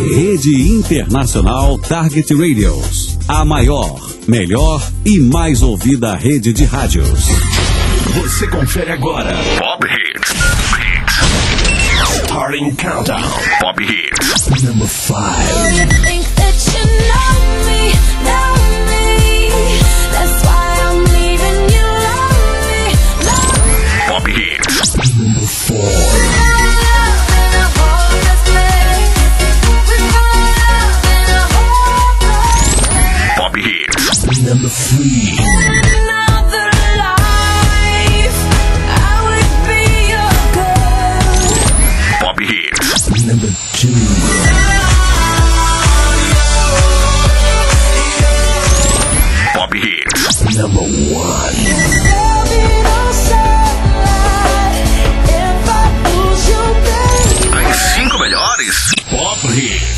Rede Internacional Target Radios. A maior, melhor e mais ouvida rede de rádios. Você confere agora Pop Hits. Starting Countdown. Pop Hits. Number 5. Pop Hits. Number 4. Pop Hits. Number 3. Pop Hits. Number 2. Pop Hits. Number 1. As 5 melhores Pop Hits.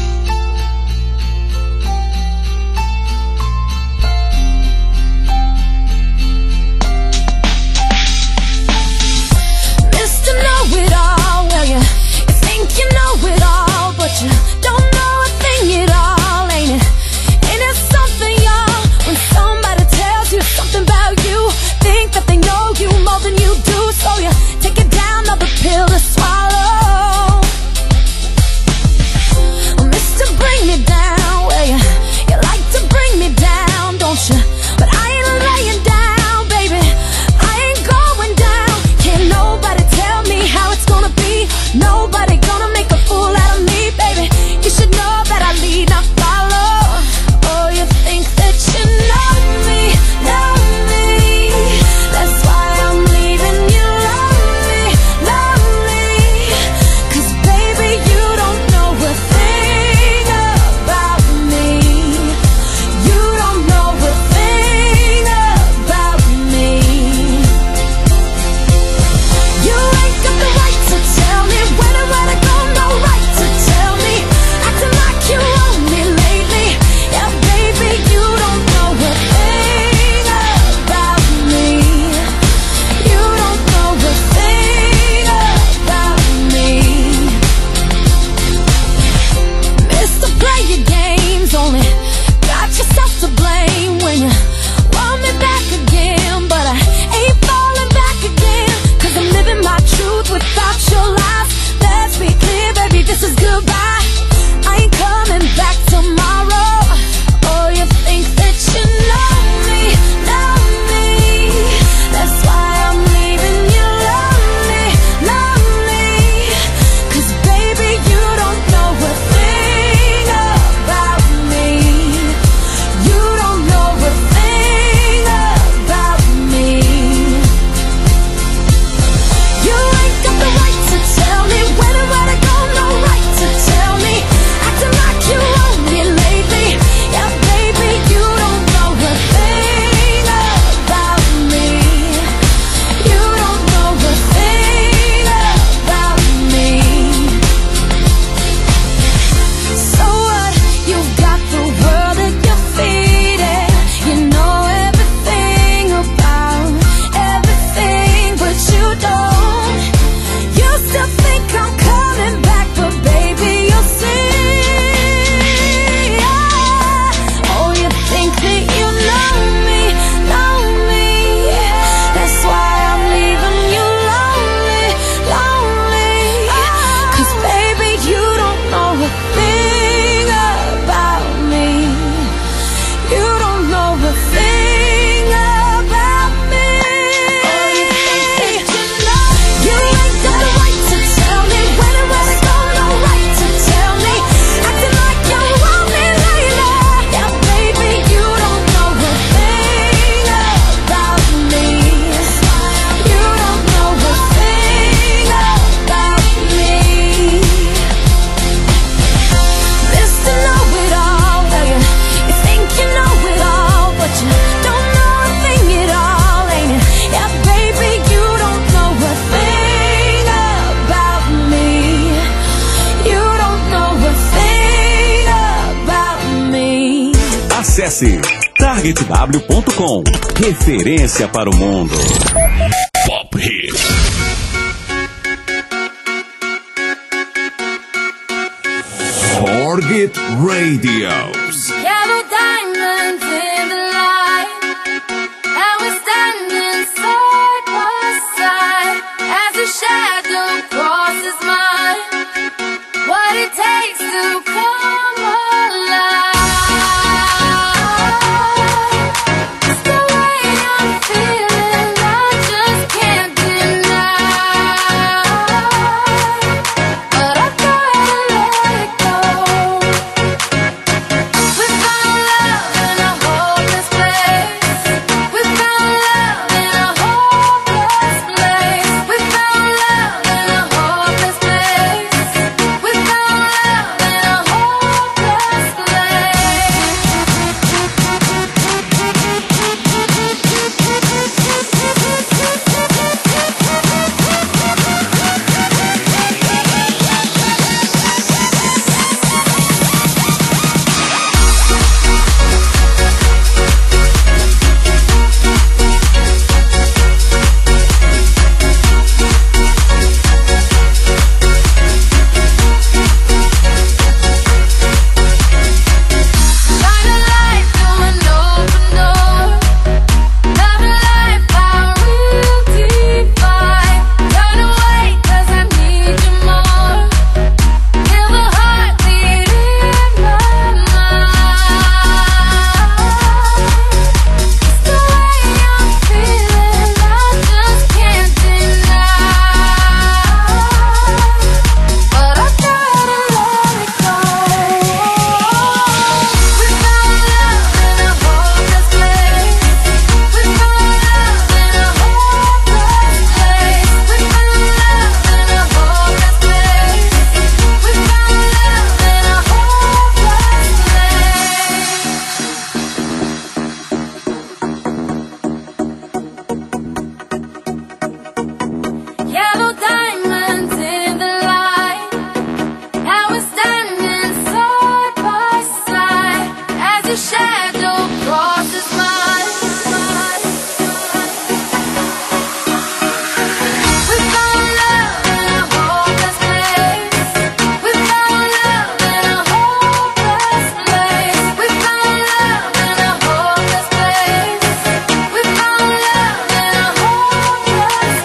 You don't know a thing at all, ain't it? Ain't it something, y'all? When somebody tells you something about you, think that they know you more than you do, so you take it down, another pill to swallow. Mr. Bring Me Down, well, you like to bring me down, don't you? But I ain't laying down, baby, I ain't going down. Can't nobody tell me how it's gonna be. Nobody gonna make a fool out of me, baby. You should know that I lead, not follow. Oh, you think that you know me, know me. That's why I'm leaving you lonely, lonely. 'Cause baby, you don't know a thing about me. You don't know a thing about me. You ain't got the right to tell me when and where to go, no right to tell me. Acting like you own me lately. Yeah, baby, you don't know a thing about me. You don't know a thing about me. Mr. Play Your Games, only got yourself to blame when you want me back again. But I ain't falling back again, 'cause I'm living my truth without your lies. Let's be clear, baby, this is goodbye. I ain't coming back tomorrow. Oh, you think that you know me, know me. That's why I'm leaving you lonely, lonely. 'Cause baby, you don't know a thing about me. You don't know a thing about me. You ain't got the right to tell me when and where to go, no right to tell me. Acting like you own me lately. Yeah, baby, you don't know a thing about me. You don't know a thing about me. So what? You've got the world at your feet, and you know everything about everything, but you don't. You still think I'm coming back, but baby, you'll see. Oh, you think that you know me, know me. That's why I'm leaving you lonely, lonely. 'Cause baby, you don't know a thing about me. You don't know a thing about me. You ain't got the right to tell me when and where to go, no right to tell me. Acting like you want me lately. Yeah, baby, you don't know a thing about me. You don't know a thing about me. Mr. Know-it-all, well, you think you know it all, but you don't know a thing at all, ain't it? Yeah, baby, you don't know a thing about me. You don't know a thing about me. Acesse targetw.com. Referência para o mundo. Pop Hits. Pop Target Radios. Yellow diamonds in the light, and we're standing side by side as a shadow crosses mine. What it takes to come alive. It's the way I'm feeling, I just can't deny. But I gotta let it go. We found love in a hopeless place. We found love in a hopeless place. We found love in a hopeless place. We found love in a hopeless place. Shine a light through an open door. Love and life are real divine. Turn away 'cause I need you more. Feel the heartbeat in my mind. It's the way I'm feeling, I just can't deny. But I gotta let it go. We found love in a hopeless place. We found love in a hopeless place. We found love in a hopeless place. We found love in a hopeless place. Yellow diamonds in the light, and we're standing side by side as your shadow crosses mine. We found love in a hopeless place. We found love in a hopeless place. We found love in a hopeless place. We found love in a hopeless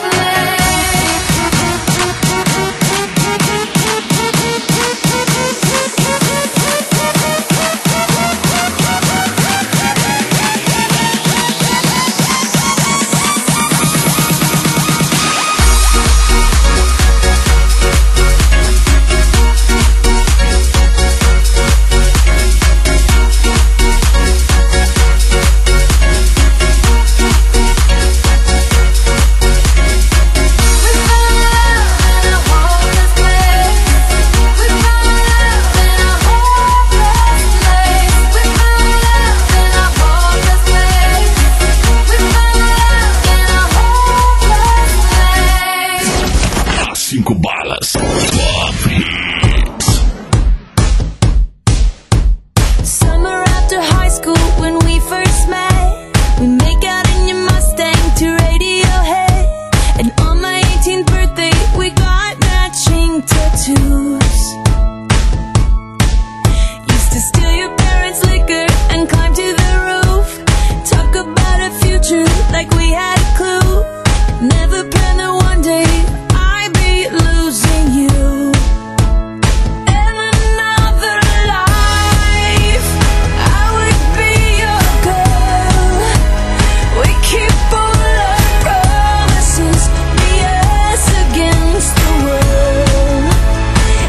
As 5 balas. Top Hits. Summer after high school when we first met, we make out in your Mustang to Radiohead. And on my 18th birthday we got matching tattoos. Used to steal your parents' liquor and climb to the roof. Talk about a future like we had a clue. Never planned that one day I'd be losing you. In another life, I would be your girl. We keep all our promises, be us against the world.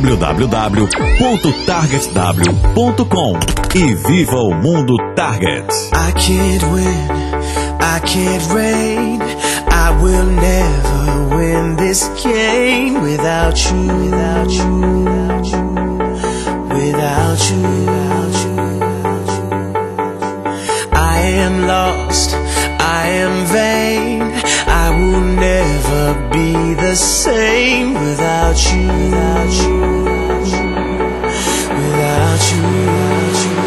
www.targetw.com e viva o mundo Target. I can't win, I can't reign, I will never win this game without you, without you, without you, without you, without you. I am lost, I am vain, I will never be the same without you, without you, without you, without you.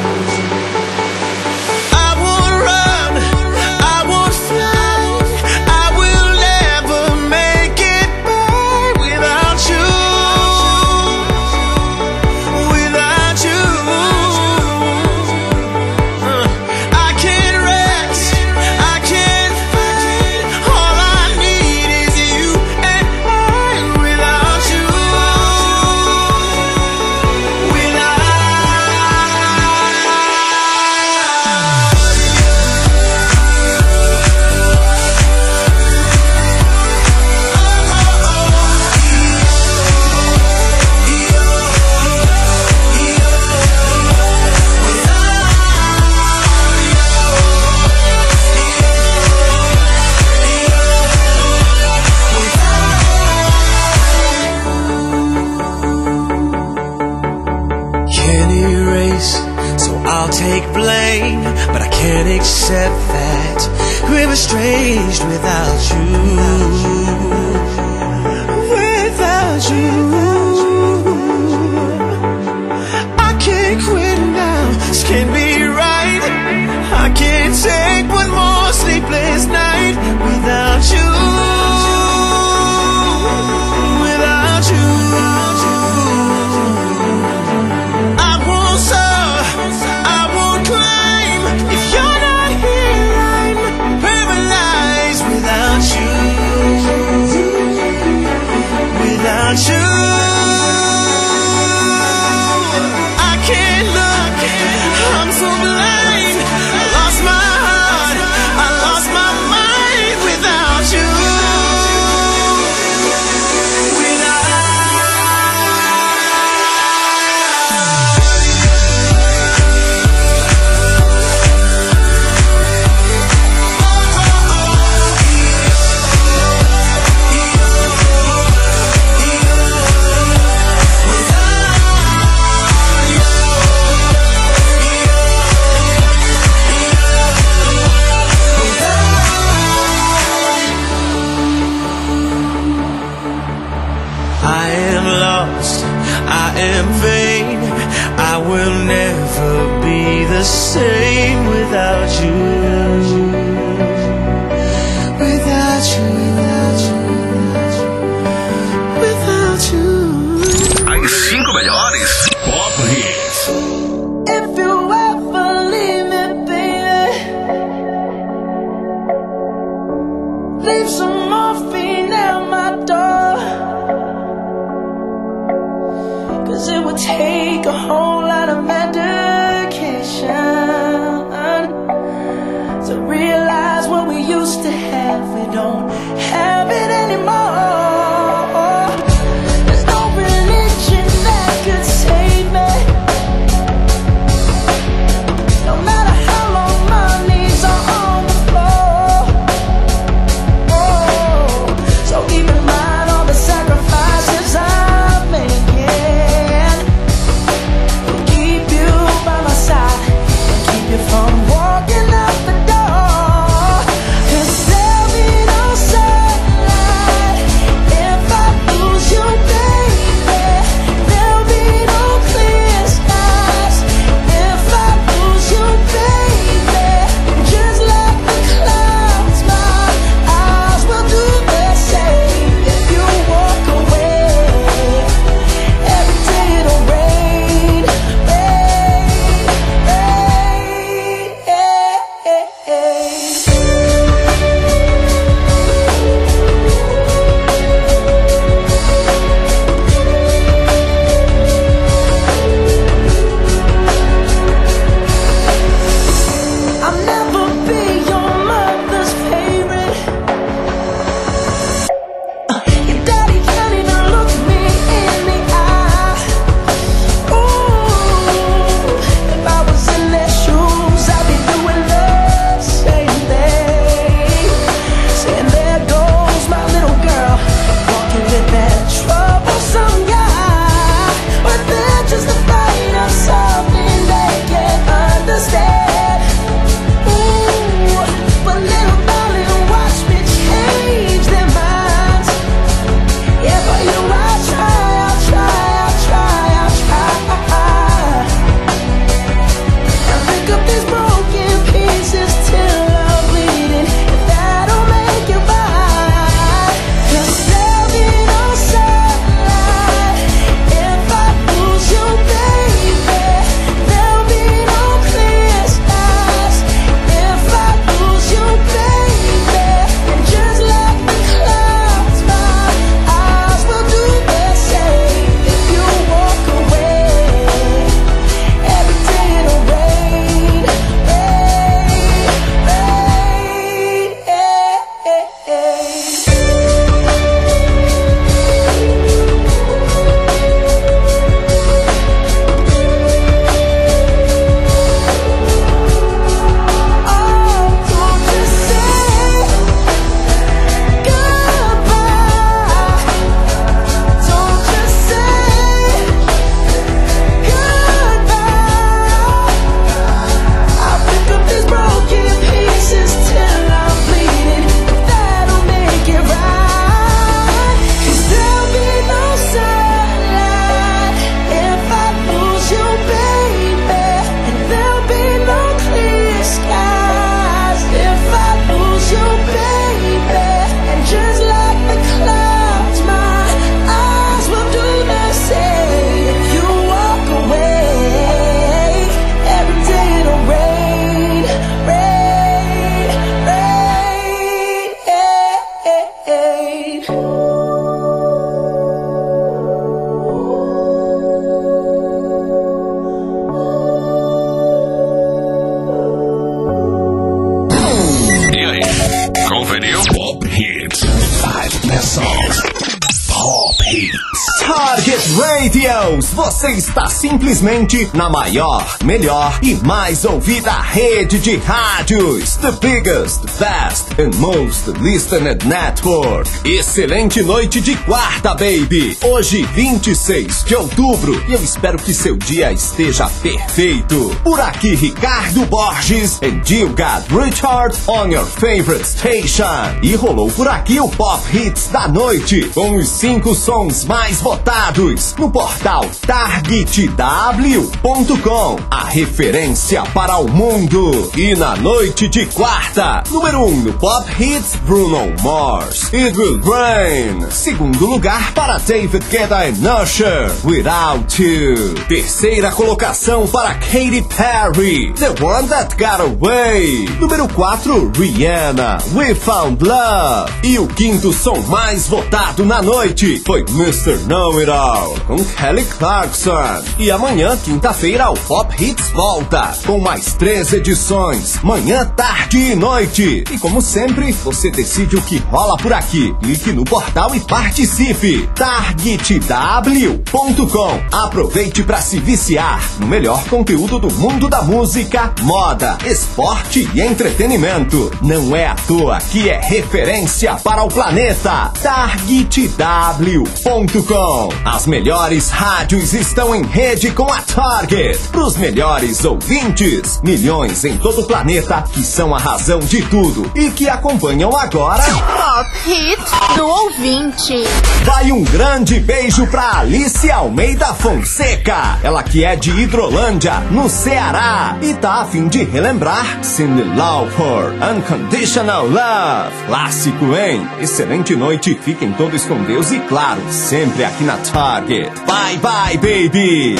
Accept that we're estranged without you, without you. I can't quit now, this can't be right. I can't take one more sleepless night without you, without you. I won't soar, I won't climb if you're not here. I'm paralyzed without you, without you. I can't look, I'm so blind. I lost my heart, I lost my mind without you. I am lost, I am vain, I will never be the same without you, without you, without you, without you. As 5 melhores Pop Hits. If you ever leave me, baby, leave some morphine at my door. Cause it would take a whole lot of medication to realize what we used to have, we don't have it anymore. There's no religion that could save me, no matter how long my knees are on the floor. Oh, so keep in mind all the sacrifices I'm making. Keep you by my side and keep you from walking out the door. 'Cause there'll be no sun ouvindo Pop Hits. 5 best songs. Pop Hits. Target Radios, você está simplesmente na maior, melhor e mais ouvida rede de rádios. The biggest, best and most listened network. Excelente noite de quarta, baby. Hoje, 26 de outubro, e eu espero que seu dia esteja perfeito. Por aqui, Ricardo Borges and Gilgad Richard on your favorite station. E rolou por aqui o Pop Hits da noite, com os 5 sons mais votados no portal targetw.com, a referência para o mundo. E na noite de quarta, número 1 no Pop Hits, Bruno Mars, It Will Rain. Segundo lugar para David Guetta and Usher, Without You. Terceira colocação para Katy Perry, The One That Got Away. Número 4, Rihanna, We Found Love. E o quinto som mais votado na noite foi Mr. Know It All, com Kelly Clarkson. E amanhã, quinta-feira, o Pop Hits volta com mais 3 edições, manhã, tarde e noite. E como sempre, você decide o que rola por aqui. Clique no portal e participe. targetw.com. Aproveite para se viciar no melhor conteúdo do mundo da música, moda, esporte e entretenimento. Não é à toa que é referência para o planeta. targetw.com. As melhores rádios estão em rede com a Target. Para os melhores ouvintes, milhões em todo o planeta que são a razão de tudo e que acompanham agora Pop Hits do ouvinte. Vai um grande beijo pra Alice Almeida Fonseca, ela que é de Hidrolândia, no Ceará, e tá a fim de relembrar Cyndi Lauper, Unconditional Love. Clássico, hein? Excelente noite, fiquem todos com Deus e claro, sempre aqui na Target. Bye bye, baby!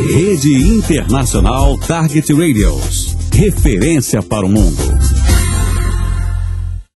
Rede Internacional Target Radios. Referência para o mundo.